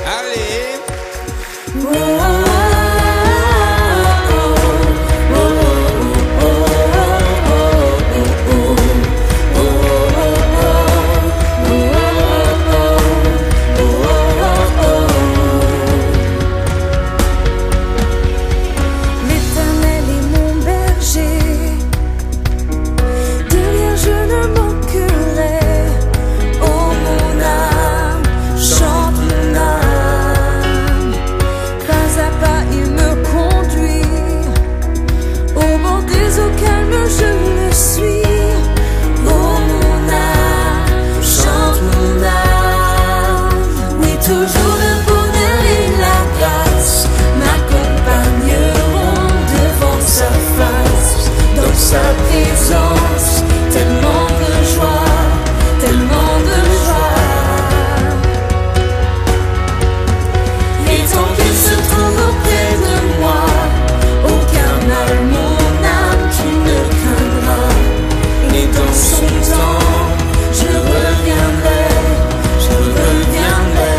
Allez. L'Éternel est mon berger, de rien je ne manquerai. Oh mon âme, chante mon âme. Pas à pas il me conduit, au bord des eaux calmes je le suis. Oh mon âme, chante mon âme. Oui, toujours le bonheur et la grâce m'accompagneront devant sa face, dans sa présence. Tellement de joie, tellement de joie. Et tant qu'il se trouve auprès de moi, aucun mal, mon âme, tu ne craindras. Et dans son temps, je reviendrai, je reviendrai.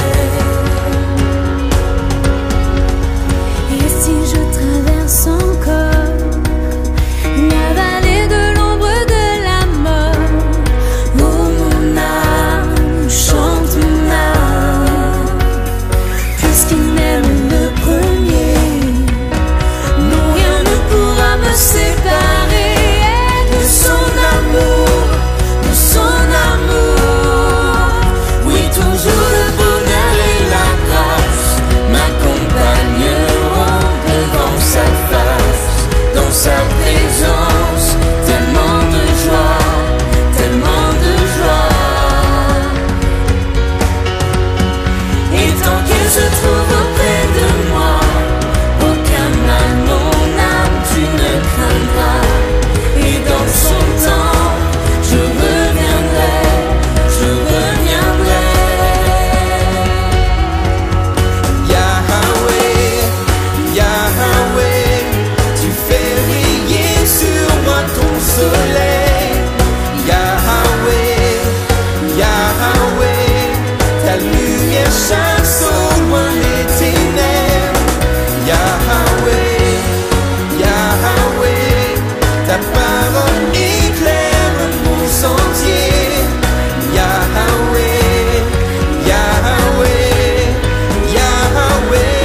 Et si je traverse encore la vallée de l'ombre de la mort, oh mon âme, chante mon âme. Puisqu'il m'aime le premier, non rien ne pourra me séparer de son amour, de son amour. Oui, toujours le bonheur et la grâce m'accompagneront devant sa face, dans sa présence. Tellement de joie, tellement de joie. Et tant qu'il se trouve auprès de moi, aucun mal, mon âme, tu ne craindras. Et dans son temps, je reviendrai, je reviendrai. Yahweh, Yahweh, tu fais briller sur moi ton soleil. Yahweh, Yahweh, ta lumière chasse au loin les ténèbres. Yahweh, Yahweh, ta parole éclaire mon sentier. Yahweh, Yahweh, Yahweh.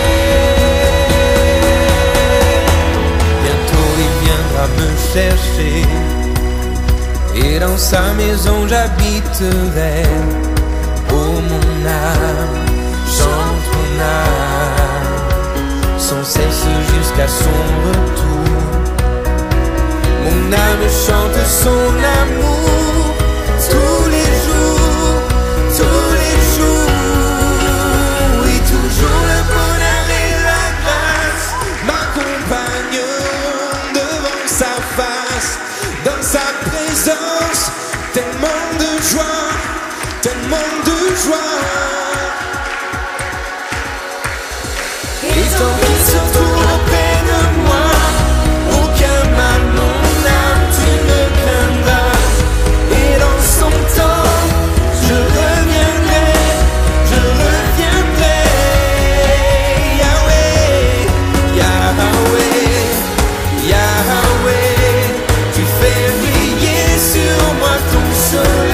Bientôt il viendra me chercher, et dans sa maison j'habiterai. Oh mon âme, chante mon âme, sans cesse jusqu'à son retour. Mon âme chante son amour tous les jours, tous les jours. Oui, toujours le bonheur et la grâce m'accompagneront devant sa face, dans sa présence. Tellement de joie, tellement de joie. Et tant qu'il se trouve auprès de moi, aucun mal, mon âme, tu ne craindras. Et dans son temps, je reviendrai, je reviendrai. Yahweh, Yahweh, Yahweh, tu fais briller sur moi ton soleil.